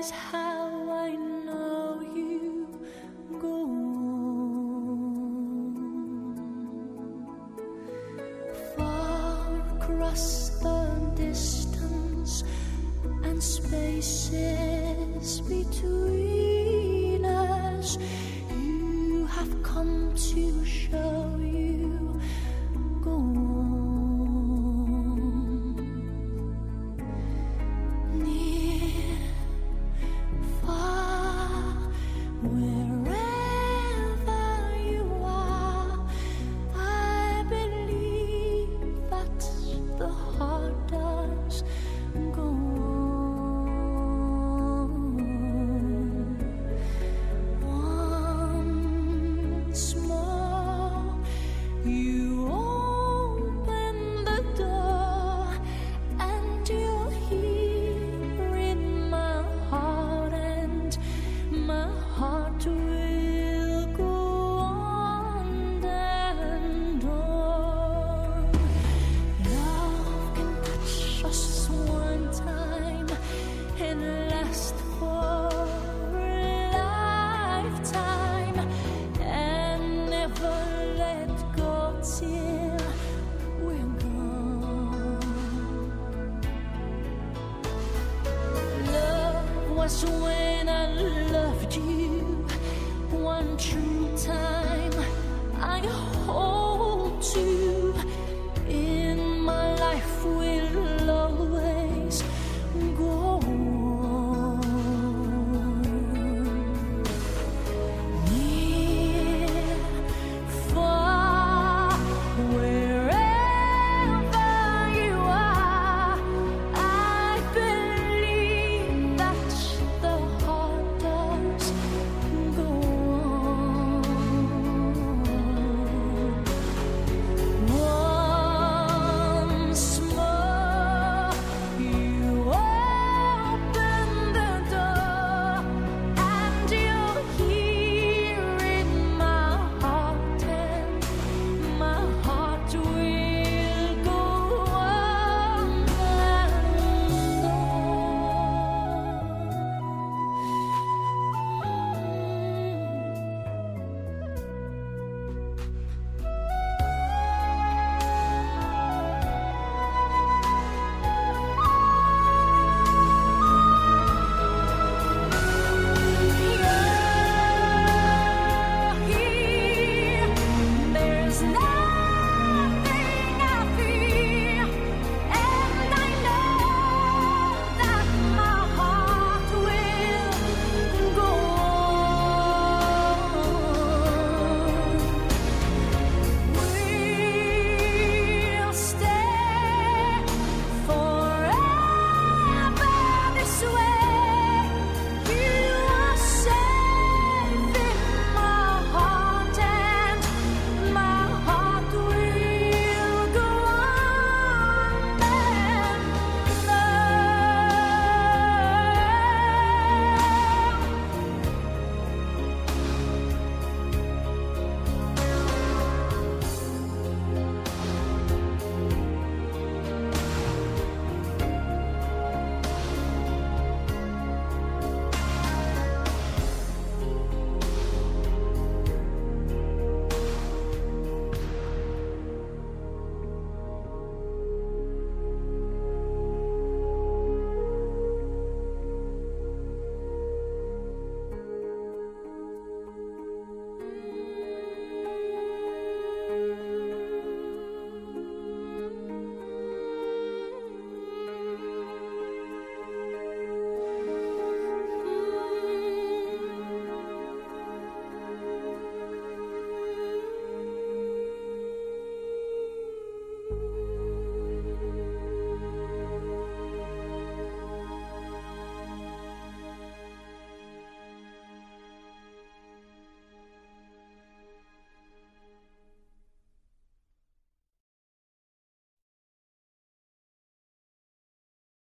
is how I know you go on. Far across the distance and spaces between us, you have come to show you go on. Near, far, wherever you are, I believe that the heart does go on. Once more, you open the door, and you're here in my heart, and my heart will go on and on. Love can touch us one time and last for a lifetime, and never let go till we're gone. Love was when I loved you one true time. I hold you in my life will always